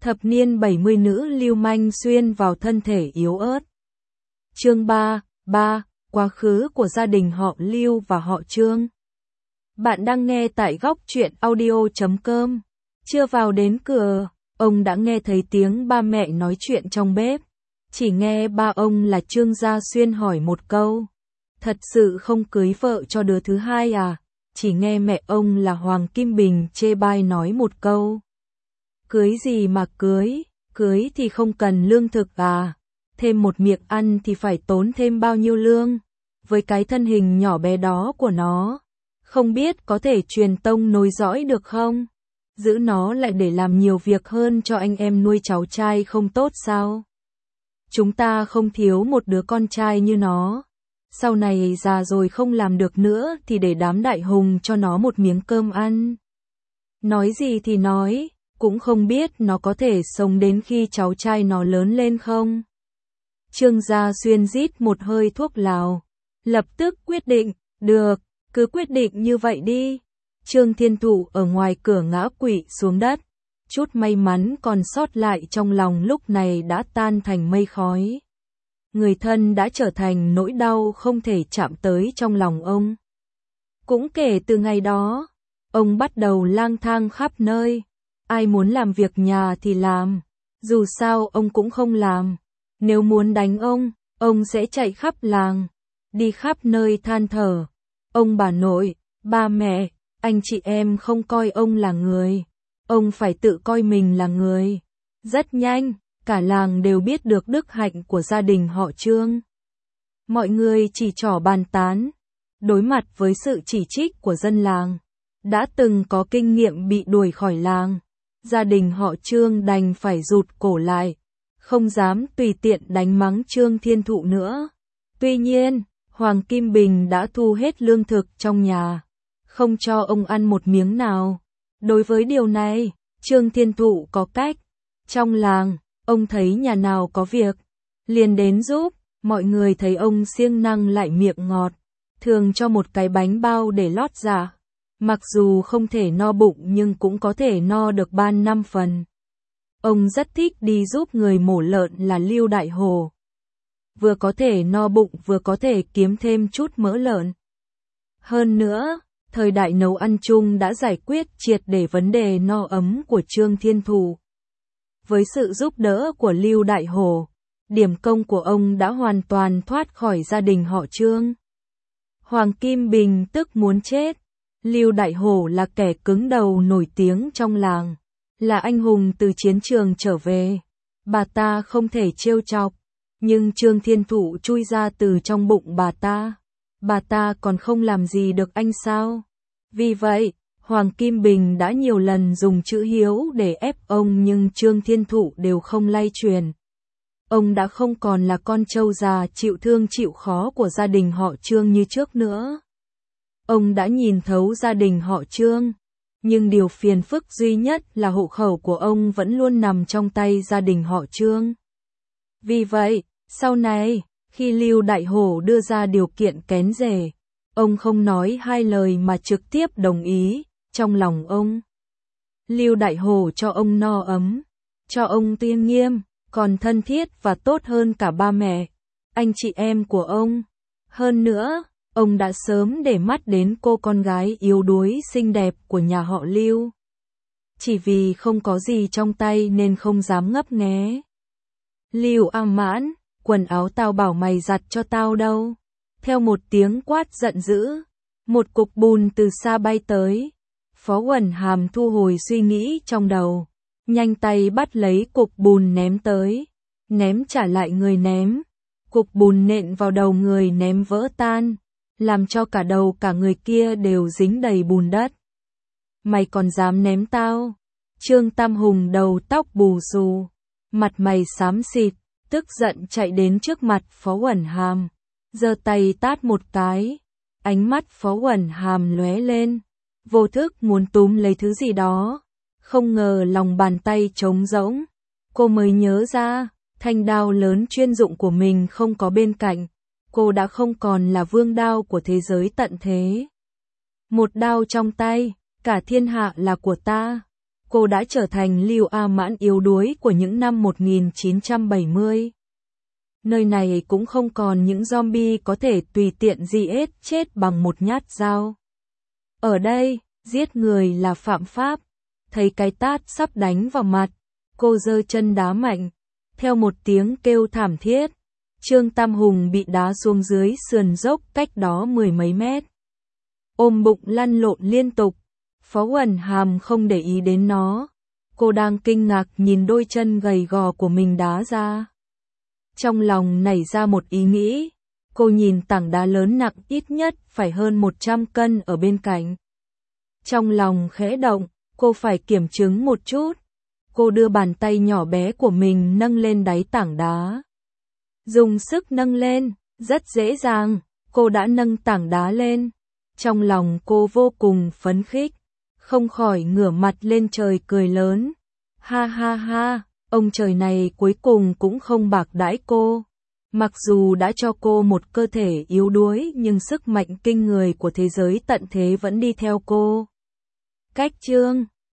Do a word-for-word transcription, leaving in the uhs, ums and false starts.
Thập niên bảy mươi nữ lưu manh xuyên vào thân thể yếu ớt. Chương ba, ba, quá khứ của gia đình họ Lưu và họ Trương. Bạn đang nghe tại góc truyện audio chấm com. Chưa vào đến cửa, ông đã nghe thấy tiếng ba mẹ nói chuyện trong bếp. Chỉ nghe ba ông là Trương Gia Xuyên hỏi một câu. Thật sự không cưới vợ cho đứa thứ hai à? Chỉ nghe mẹ ông là Hoàng Kim Bình chê bai nói một câu. Cưới gì mà cưới, cưới thì không cần lương thực à? Thêm một miệng ăn thì phải tốn thêm bao nhiêu lương? Với cái thân hình nhỏ bé đó của nó, không biết có thể truyền tông nối dõi được không? Giữ nó lại để làm nhiều việc hơn cho anh em nuôi cháu trai không tốt sao? Chúng ta không thiếu một đứa con trai như nó. Sau này già rồi không làm được nữa thì để đám đại hùng cho nó một miếng cơm ăn. Nói gì thì nói, cũng không biết nó có thể sống đến khi cháu trai nó lớn lên không. Trương Gia Xuyên rít một hơi thuốc lào, lập tức quyết định, được, cứ quyết định như vậy đi. Trương Thiên Thụ ở ngoài cửa ngã quỵ xuống đất, chút may mắn còn sót lại trong lòng lúc này đã tan thành mây khói. Người thân đã trở thành nỗi đau không thể chạm tới trong lòng ông. Cũng kể từ ngày đó, ông bắt đầu lang thang khắp nơi. Ai muốn làm việc nhà thì làm, dù sao ông cũng không làm. Nếu muốn đánh ông, ông sẽ chạy khắp làng, đi khắp nơi than thở. Ông bà nội, ba mẹ, anh chị em không coi ông là người. Ông phải tự coi mình là người. Rất nhanh, cả làng đều biết được đức hạnh của gia đình họ Trương. Mọi người chỉ trỏ bàn tán. Đối mặt với sự chỉ trích của dân làng, đã từng có kinh nghiệm bị đuổi khỏi làng, gia đình họ Trương đành phải rụt cổ lại, không dám tùy tiện đánh mắng Trương Thiên Thụ nữa. Tuy nhiên, Hoàng Kim Bình đã thu hết lương thực trong nhà, không cho ông ăn một miếng nào. Đối với điều này, Trương Thiên Thụ có cách. Trong làng, ông thấy nhà nào có việc, liền đến giúp. Mọi người thấy ông siêng năng lại miệng ngọt, thường cho một cái bánh bao để lót dạ. Mặc dù không thể no bụng nhưng cũng có thể no được ba năm phần. Ông rất thích đi giúp người mổ lợn là Lưu Đại Hổ. Vừa có thể no bụng vừa có thể kiếm thêm chút mỡ lợn. Hơn nữa, thời đại nấu ăn chung đã giải quyết triệt để vấn đề no ấm của Trương Thiên Thụ. Với sự giúp đỡ của Lưu Đại Hổ, điểm công của ông đã hoàn toàn thoát khỏi gia đình họ Trương. Hoàng Kim Bình tức muốn chết. Lưu Đại Hổ là kẻ cứng đầu nổi tiếng trong làng, là anh hùng từ chiến trường trở về. Bà ta không thể trêu chọc, nhưng Trương Thiên Thụ chui ra từ trong bụng bà ta. Bà ta còn không làm gì được anh sao? Vì vậy, Hoàng Kim Bình đã nhiều lần dùng chữ hiếu để ép ông nhưng Trương Thiên Thụ đều không lay truyền. Ông đã không còn là con trâu già chịu thương chịu khó của gia đình họ Trương như trước nữa. Ông đã nhìn thấu gia đình họ Trương, nhưng điều phiền phức duy nhất là hộ khẩu của ông vẫn luôn nằm trong tay gia đình họ Trương. Vì vậy, sau này, khi Lưu Đại Hổ đưa ra điều kiện kén rể, ông không nói hai lời mà trực tiếp đồng ý. Trong lòng ông, Lưu Đại Hổ cho ông no ấm, cho ông tiên nghiêm, còn thân thiết và tốt hơn cả ba mẹ, anh chị em của ông. Hơn nữa, ông đã sớm để mắt đến cô con gái yếu đuối xinh đẹp của nhà họ Lưu. Chỉ vì không có gì trong tay nên không dám ngấp nghé. Lưu A Mãn, quần áo tao bảo mày giặt cho tao đâu. Theo một tiếng quát giận dữ, một cục bùn từ xa bay tới. Phó Quẩn Hàm thu hồi suy nghĩ trong đầu, nhanh tay bắt lấy cục bùn ném tới, ném trả lại người ném. Cục bùn nện vào đầu người ném vỡ tan, làm cho cả đầu cả người kia đều dính đầy bùn đất. Mày còn dám ném tao? Trương Tam Hùng đầu tóc bù xù, mặt mày xám xịt, tức giận chạy đến trước mặt Phó Quẩn Hàm, giơ tay tát một cái. Ánh mắt Phó Quẩn Hàm lóe lên, vô thức muốn túm lấy thứ gì đó. Không ngờ lòng bàn tay trống rỗng, cô mới nhớ ra, thanh đao lớn chuyên dụng của mình không có bên cạnh. Cô đã không còn là vương đao của thế giới tận thế. Một đao trong tay, cả thiên hạ là của ta. cô đã trở thành Lưu A Mãn yếu đuối của những năm một nghìn chín trăm bảy mươi. Nơi này cũng không còn những zombie có thể tùy tiện giết chết bằng một nhát dao. Ở đây, giết người là phạm pháp. Thấy cái tát sắp đánh vào mặt, cô giơ chân đá mạnh. Theo một tiếng kêu thảm thiết, Trương Tam Hùng bị đá xuống dưới sườn dốc cách đó mười mấy mét. Ôm bụng lăn lộn liên tục, Phó Uẩn Hàm không để ý đến nó. Cô đang kinh ngạc nhìn đôi chân gầy gò của mình đá ra. Trong lòng nảy ra một ý nghĩ, cô nhìn tảng đá lớn nặng ít nhất phải hơn một trăm cân ở bên cạnh. Trong lòng khẽ động, cô phải kiểm chứng một chút. Cô đưa bàn tay nhỏ bé của mình nâng lên đáy tảng đá. Dùng sức nâng lên, rất dễ dàng, cô đã nâng tảng đá lên. Trong lòng cô vô cùng phấn khích, không khỏi ngửa mặt lên trời cười lớn. Ha ha ha, ông trời này cuối cùng cũng không bạc đãi cô. Mặc dù đã cho cô một cơ thể yếu đuối nhưng sức mạnh kinh người của thế giới tận thế vẫn đi theo cô. Cách chương